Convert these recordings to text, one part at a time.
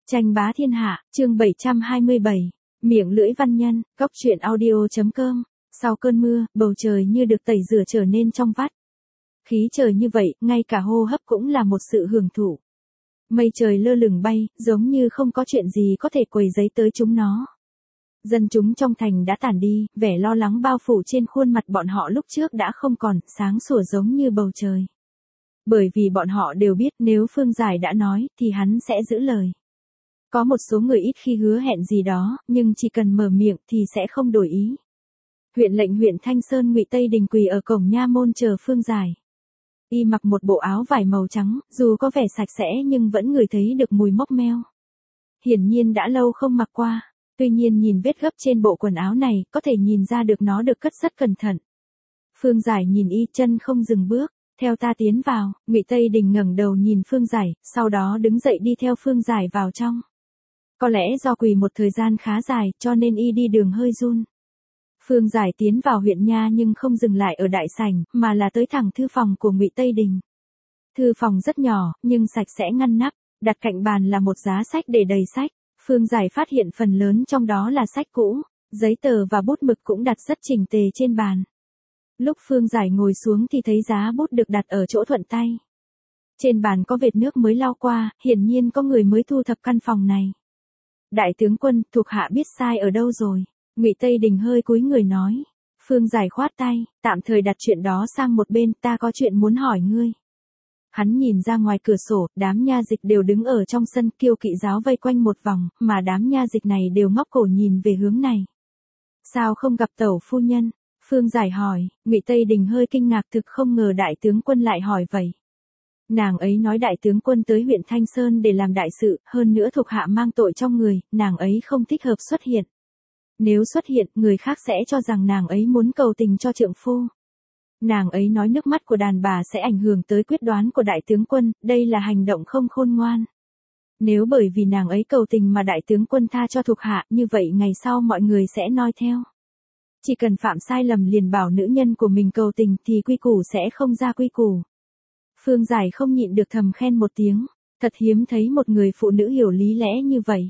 Tranh bá thiên hạ, chương 727, miệng lưỡi văn nhân, góc truyện audio.com. Sau cơn mưa, bầu trời như được tẩy rửa trở nên trong vắt. Khí trời như vậy, ngay cả hô hấp cũng là một sự hưởng thụ. Mây trời lơ lửng bay, giống như không có chuyện gì có thể quấy rầy tới chúng nó. Dân chúng trong thành đã tản đi, vẻ lo lắng bao phủ trên khuôn mặt bọn họ lúc trước đã không còn, sáng sủa giống như bầu trời. Bởi vì bọn họ đều biết nếu Phương Giải đã nói, thì hắn sẽ giữ lời. Có một số người ít khi hứa hẹn gì đó, nhưng chỉ cần mở miệng thì sẽ không đổi ý. Huyện lệnh huyện Thanh Sơn Ngụy Tây Đình quỳ ở cổng nha môn chờ Phương Giải. Y mặc một bộ áo vải màu trắng, dù có vẻ sạch sẽ nhưng vẫn ngửi thấy được mùi mốc meo. Hiển nhiên đã lâu không mặc qua, tuy nhiên nhìn vết gấp trên bộ quần áo này, có thể nhìn ra được nó được cất rất cẩn thận. Phương Giải nhìn y chân không dừng bước, theo ta tiến vào. Ngụy Tây Đình ngẩng đầu nhìn Phương Giải, sau đó đứng dậy đi theo Phương Giải vào trong. Có lẽ do quỳ một thời gian khá dài, cho nên y đi đường hơi run. Phương Giải tiến vào huyện nha nhưng không dừng lại ở đại sảnh, mà là tới thẳng thư phòng của Ngụy Tây Đình. Thư phòng rất nhỏ, nhưng sạch sẽ ngăn nắp, đặt cạnh bàn là một giá sách để đầy sách. Phương Giải phát hiện phần lớn trong đó là sách cũ, giấy tờ và bút mực cũng đặt rất chỉnh tề trên bàn. Lúc Phương Giải ngồi xuống thì thấy giá bút được đặt ở chỗ thuận tay. Trên bàn có vệt nước mới lau qua, hiển nhiên có người mới thu thập căn phòng này. Đại tướng quân, thuộc hạ biết sai ở đâu rồi. Ngụy Tây Đình hơi cúi người nói. Phương Giải khoát tay, tạm thời đặt chuyện đó sang một bên, ta có chuyện muốn hỏi ngươi. Hắn nhìn ra ngoài cửa sổ, đám nha dịch đều đứng ở trong sân, Kiêu Kỵ giáo vây quanh một vòng, mà đám nha dịch này đều ngóc cổ nhìn về hướng này. Sao không gặp tẩu phu nhân? Phương Giải hỏi. Ngụy Tây Đình hơi kinh ngạc, thực không ngờ đại tướng quân lại hỏi vậy. Nàng ấy nói đại tướng quân tới huyện Thanh Sơn để làm đại sự, hơn nữa thuộc hạ mang tội trong người, nàng ấy không thích hợp xuất hiện. Nếu xuất hiện, người khác sẽ cho rằng nàng ấy muốn cầu tình cho trượng phu. Nàng ấy nói nước mắt của đàn bà sẽ ảnh hưởng tới quyết đoán của đại tướng quân, đây là hành động không khôn ngoan. Nếu bởi vì nàng ấy cầu tình mà đại tướng quân tha cho thuộc hạ, như vậy ngày sau mọi người sẽ noi theo. Chỉ cần phạm sai lầm liền bảo nữ nhân của mình cầu tình thì quy củ sẽ không ra quy củ. Phương Giải không nhịn được thầm khen một tiếng, thật hiếm thấy một người phụ nữ hiểu lý lẽ như vậy.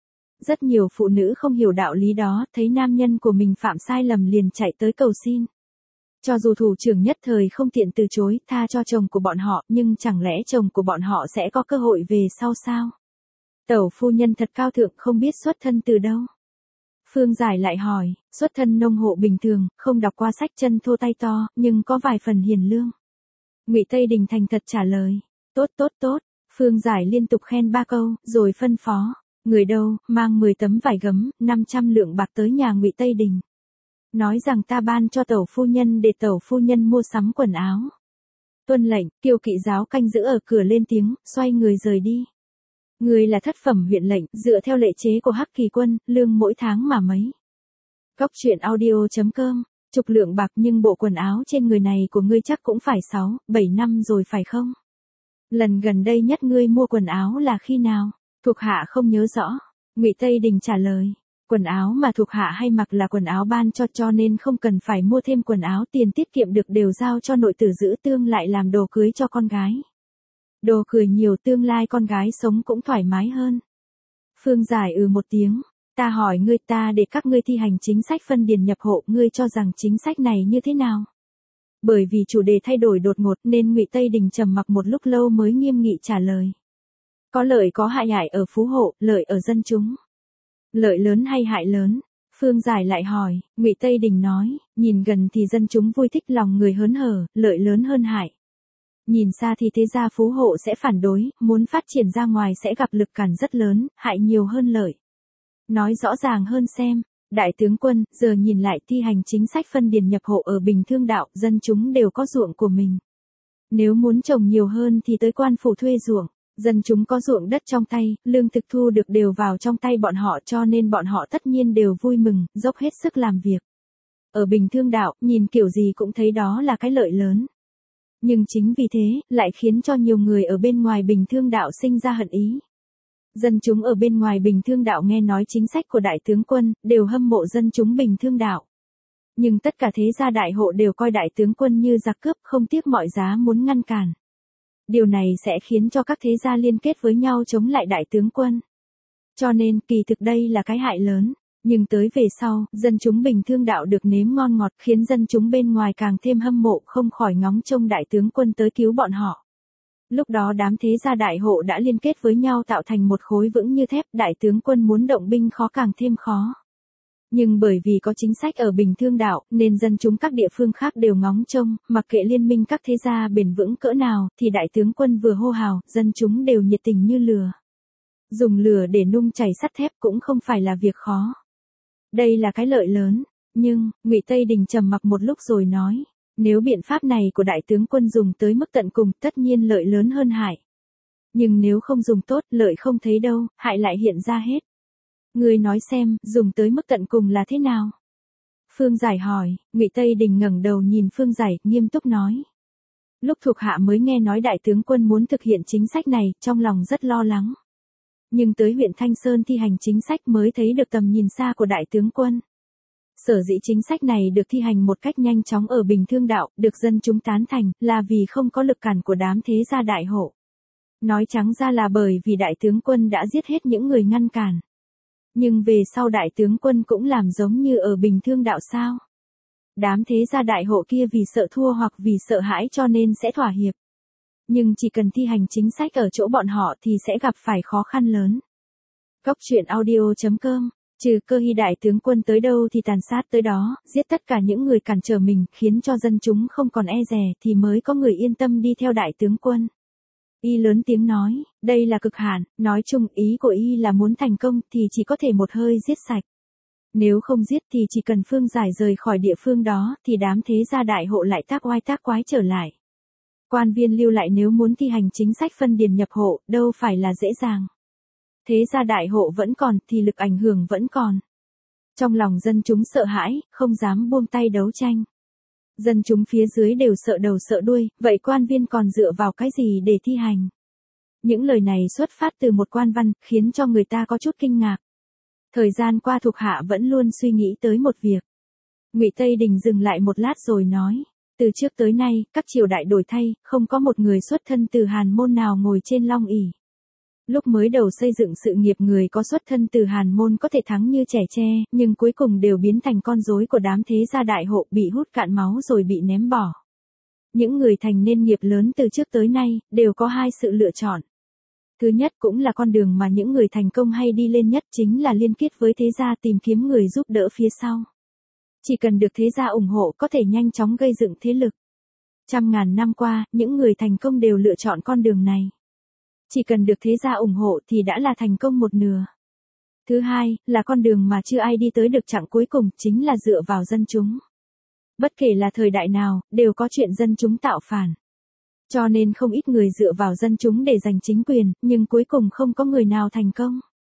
Rất nhiều phụ nữ không hiểu đạo lý đó, thấy nam nhân của mình phạm sai lầm liền chạy tới cầu xin. Cho dù thủ trưởng nhất thời không tiện từ chối, tha cho chồng của bọn họ, nhưng chẳng lẽ chồng của bọn họ sẽ có cơ hội về sau sao? Tẩu phu nhân thật cao thượng, không biết xuất thân từ đâu. Phương Giải lại hỏi, xuất thân nông hộ bình thường, không đọc qua sách, chân thô tay to, nhưng có vài phần hiền lương. Ngụy Tây Đình thành thật trả lời, tốt tốt tốt. Phương Giải liên tục khen 3 câu, rồi phân phó, người đâu, mang 10 tấm vải gấm, 500 lượng bạc tới nhà Ngụy Tây Đình. Nói rằng ta ban cho tẩu phu nhân để tẩu phu nhân mua sắm quần áo. Tuân lệnh. Kiêu Kỵ giáo canh giữ ở cửa lên tiếng, xoay người rời đi. Người là thất phẩm huyện lệnh, dựa theo lệ chế của Hắc Kỳ quân, lương mỗi tháng mà mấy. Góc truyện audio.com. Chục lượng bạc, nhưng bộ quần áo trên người này của ngươi chắc cũng phải 6-7 năm rồi phải không? Lần gần đây nhất ngươi mua quần áo là khi nào? Thuộc hạ không nhớ rõ. Ngụy Tây Đình trả lời. Quần áo mà thuộc hạ hay mặc là quần áo ban cho nên không cần phải mua thêm quần áo, tiền tiết kiệm được đều giao cho nội tử giữ tương lại làm đồ cưới cho con gái. Đồ cười nhiều, tương lai con gái sống cũng thoải mái hơn. Phương Giải một tiếng. Ta hỏi ngươi, ta để các ngươi thi hành chính sách phân điền nhập hộ, ngươi cho rằng chính sách này như thế nào? Bởi vì chủ đề thay đổi đột ngột nên Ngụy Tây Đình trầm mặc một lúc lâu mới nghiêm nghị trả lời. Có lợi có hại ở phú hộ, lợi ở dân chúng. Lợi lớn hay hại lớn? Phương Giải lại hỏi. Ngụy Tây Đình nói, nhìn gần thì dân chúng vui thích, lòng người hớn hở, lợi lớn hơn hại. Nhìn xa thì thế gia phú hộ sẽ phản đối, muốn phát triển ra ngoài sẽ gặp lực cản rất lớn, hại nhiều hơn lợi. Nói rõ ràng hơn xem. Đại tướng quân, giờ nhìn lại thi hành chính sách phân điền nhập hộ ở Bình Thương đạo, dân chúng đều có ruộng của mình. Nếu muốn trồng nhiều hơn thì tới quan phủ thuê ruộng. Dân chúng có ruộng đất trong tay, lương thực thu được đều vào trong tay bọn họ, cho nên bọn họ tất nhiên đều vui mừng, dốc hết sức làm việc. Ở Bình Thương đạo, nhìn kiểu gì cũng thấy đó là cái lợi lớn. Nhưng chính vì thế, lại khiến cho nhiều người ở bên ngoài Bình Thương đạo sinh ra hận ý. Dân chúng ở bên ngoài Bình Thương đạo nghe nói chính sách của đại tướng quân, đều hâm mộ dân chúng Bình Thương đạo. Nhưng tất cả thế gia đại hộ đều coi đại tướng quân như giặc cướp, không tiếc mọi giá muốn ngăn cản. Điều này sẽ khiến cho các thế gia liên kết với nhau chống lại đại tướng quân. Cho nên, kỳ thực đây là cái hại lớn. Nhưng tới về sau, dân chúng Bình Thương Đạo được nếm ngon ngọt khiến dân chúng bên ngoài càng thêm hâm mộ không khỏi ngóng trông đại tướng quân tới cứu bọn họ. Lúc đó đám thế gia đại hộ đã liên kết với nhau tạo thành một khối vững như thép, đại tướng quân muốn động binh khó càng thêm khó. Nhưng bởi vì có chính sách ở Bình Thương Đạo, nên dân chúng các địa phương khác đều ngóng trông, mặc kệ liên minh các thế gia bền vững cỡ nào, thì đại tướng quân vừa hô hào, dân chúng đều nhiệt tình như lửa. Dùng lửa để nung chảy sắt thép cũng không phải là việc khó. Đây là cái lợi lớn, nhưng, Ngụy Tây Đình trầm mặc một lúc rồi nói, nếu biện pháp này của đại tướng quân dùng tới mức tận cùng, tất nhiên lợi lớn hơn hại. Nhưng nếu không dùng tốt, lợi không thấy đâu, hại lại hiện ra hết. Ngươi nói xem, dùng tới mức tận cùng là thế nào? Phương Giải hỏi, Ngụy Tây Đình ngẩng đầu nhìn Phương Giải, nghiêm túc nói. Lúc thuộc hạ mới nghe nói đại tướng quân muốn thực hiện chính sách này, trong lòng rất lo lắng. Nhưng tới huyện Thanh Sơn thi hành chính sách mới thấy được tầm nhìn xa của đại tướng quân. Sở dĩ chính sách này được thi hành một cách nhanh chóng ở Bình Thương Đạo, được dân chúng tán thành, là vì không có lực cản của đám thế gia đại hộ. Nói trắng ra là bởi vì đại tướng quân đã giết hết những người ngăn cản. Nhưng về sau đại tướng quân cũng làm giống như ở Bình Thương Đạo sao? Đám thế gia đại hộ kia vì sợ thua hoặc vì sợ hãi cho nên sẽ thỏa hiệp. Nhưng chỉ cần thi hành chính sách ở chỗ bọn họ thì sẽ gặp phải khó khăn lớn. Góc truyện audio.com, trừ Cơ Hy đại tướng quân tới đâu thì tàn sát tới đó, giết tất cả những người cản trở mình, khiến cho dân chúng không còn e dè thì mới có người yên tâm đi theo đại tướng quân. Y lớn tiếng nói, đây là cực hạn, nói chung ý của Y là muốn thành công thì chỉ có thể một hơi giết sạch. Nếu không giết thì chỉ cần Phương Giải rời khỏi địa phương đó thì đám thế gia đại hộ lại tác oai tác quái trở lại. Quan viên lưu lại nếu muốn thi hành chính sách phân điền nhập hộ, đâu phải là dễ dàng. Thế gia đại hộ vẫn còn thì lực ảnh hưởng vẫn còn. Trong lòng dân chúng sợ hãi, không dám buông tay đấu tranh. Dân chúng phía dưới đều sợ đầu sợ đuôi, vậy quan viên còn dựa vào cái gì để thi hành? Những lời này xuất phát từ một quan văn, khiến cho người ta có chút kinh ngạc. Thời gian qua thuộc hạ vẫn luôn suy nghĩ tới một việc. Ngụy Tây Đình dừng lại một lát rồi nói, từ trước tới nay, các triều đại đổi thay, không có một người xuất thân từ Hàn Môn nào ngồi trên long ỷ. Lúc mới đầu xây dựng sự nghiệp người có xuất thân từ Hàn Môn có thể thắng như trẻ tre, nhưng cuối cùng đều biến thành con rối của đám thế gia đại hộ, bị hút cạn máu rồi bị ném bỏ. Những người thành nên nghiệp lớn từ trước tới nay, đều có hai sự lựa chọn. Thứ nhất cũng là con đường mà những người thành công hay đi lên nhất, chính là liên kết với thế gia tìm kiếm người giúp đỡ phía sau. Chỉ cần được thế gia ủng hộ có thể nhanh chóng gây dựng thế lực. Trăm ngàn năm qua, những người thành công đều lựa chọn con đường này. Chỉ cần được thế gia ủng hộ thì đã là thành công một nửa. Thứ hai, là con đường mà chưa ai đi tới được chặng cuối cùng, chính là dựa vào dân chúng. Bất kể là thời đại nào, đều có chuyện dân chúng tạo phản. Cho nên không ít người dựa vào dân chúng để giành chính quyền, nhưng cuối cùng không có người nào thành công.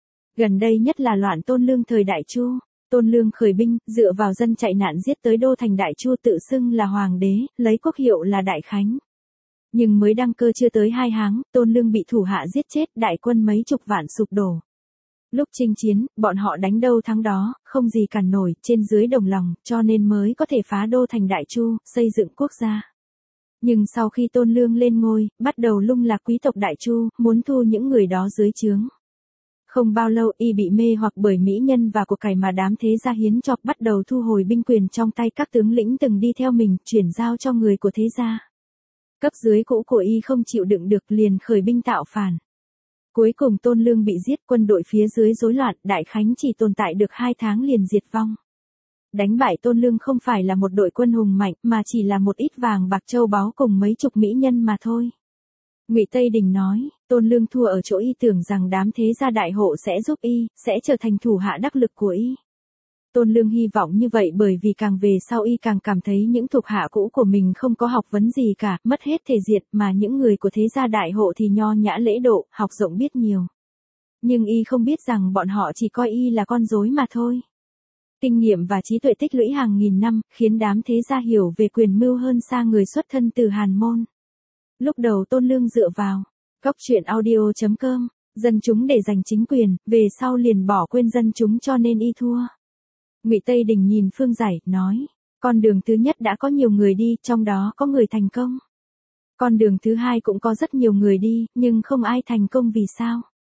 Gần đây nhất là loạn Tôn Lương thời Đại Chu. Tôn Lương khởi binh, dựa vào dân chạy nạn giết tới đô thành Đại Chu, tự xưng là hoàng đế, lấy quốc hiệu là Đại Khánh. Nhưng mới đăng cơ chưa tới 2 tháng, Tôn Lương bị thủ hạ giết chết, đại quân mấy chục vạn sụp đổ. Lúc chinh chiến, bọn họ đánh đâu thắng đó, không gì cản nổi, trên dưới đồng lòng, cho nên mới có thể phá đô thành Đại Chu, xây dựng quốc gia. Nhưng sau khi Tôn Lương lên ngôi, bắt đầu lung lạc quý tộc Đại Chu, muốn thu những người đó dưới trướng. Không bao lâu y bị mê hoặc bởi mỹ nhân và của cải mà đám thế gia hiến cho, bắt đầu thu hồi binh quyền trong tay các tướng lĩnh từng đi theo mình, chuyển giao cho người của thế gia. Cấp dưới cũ của y không chịu đựng được liền khởi binh tạo phản. Cuối cùng Tôn Lương bị giết, quân đội phía dưới rối loạn, Đại Khánh chỉ tồn tại được 2 tháng liền diệt vong. Đánh bại Tôn Lương không phải là một đội quân hùng mạnh, mà chỉ là một ít vàng bạc châu báu cùng mấy chục mỹ nhân mà thôi. Ngụy Tây Đình nói, Tôn Lương thua ở chỗ y tưởng rằng đám thế gia đại hộ sẽ giúp y, sẽ trở thành thủ hạ đắc lực của y. Tôn Lương hy vọng như vậy bởi vì càng về sau y càng cảm thấy những thuộc hạ cũ của mình không có học vấn gì cả, mất hết thể diện, mà những người của thế gia đại hộ thì nho nhã lễ độ, học rộng biết nhiều. Nhưng y không biết rằng bọn họ chỉ coi y là con rối mà thôi. Kinh nghiệm và trí tuệ tích lũy hàng nghìn năm, khiến đám thế gia hiểu về quyền mưu hơn xa người xuất thân từ Hàn Môn. Lúc đầu Tôn Lương dựa vào góc truyện audio.com, dân chúng để giành chính quyền, về sau liền bỏ quên dân chúng cho nên y thua. Ngụy Tây Đình nhìn Phương Giải, nói, con đường thứ nhất đã có nhiều người đi, trong đó có người thành công. Con đường thứ hai cũng có rất nhiều người đi, nhưng không ai thành công vì sao?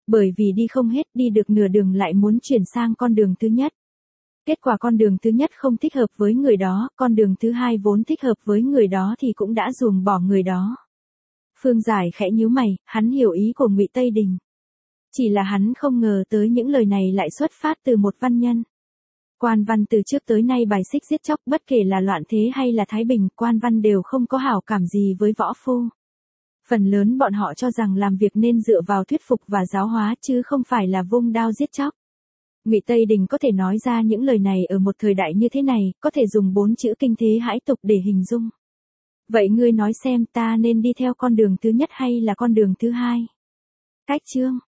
Bởi vì đi không hết, đi được nửa đường lại muốn chuyển sang con đường thứ nhất. Kết quả con đường thứ nhất không thích hợp với người đó, con đường thứ hai vốn thích hợp với người đó thì cũng đã ruồng bỏ người đó. Phương Giải khẽ nhíu mày, hắn hiểu ý của Ngụy Tây Đình. Chỉ là hắn không ngờ tới những lời này lại xuất phát từ một văn nhân. Quan văn từ trước tới nay bài xích giết chóc, bất kể là loạn thế hay là thái bình, quan văn đều không có hảo cảm gì với võ phu. Phần lớn bọn họ cho rằng làm việc nên dựa vào thuyết phục và giáo hóa chứ không phải là vung đao giết chóc. Ngụy Tây Đình có thể nói ra những lời này ở một thời đại như thế này, có thể dùng 4 chữ kinh thế hãi tục để hình dung. Vậy ngươi nói xem ta nên đi theo con đường thứ nhất hay là con đường thứ hai? Cách chương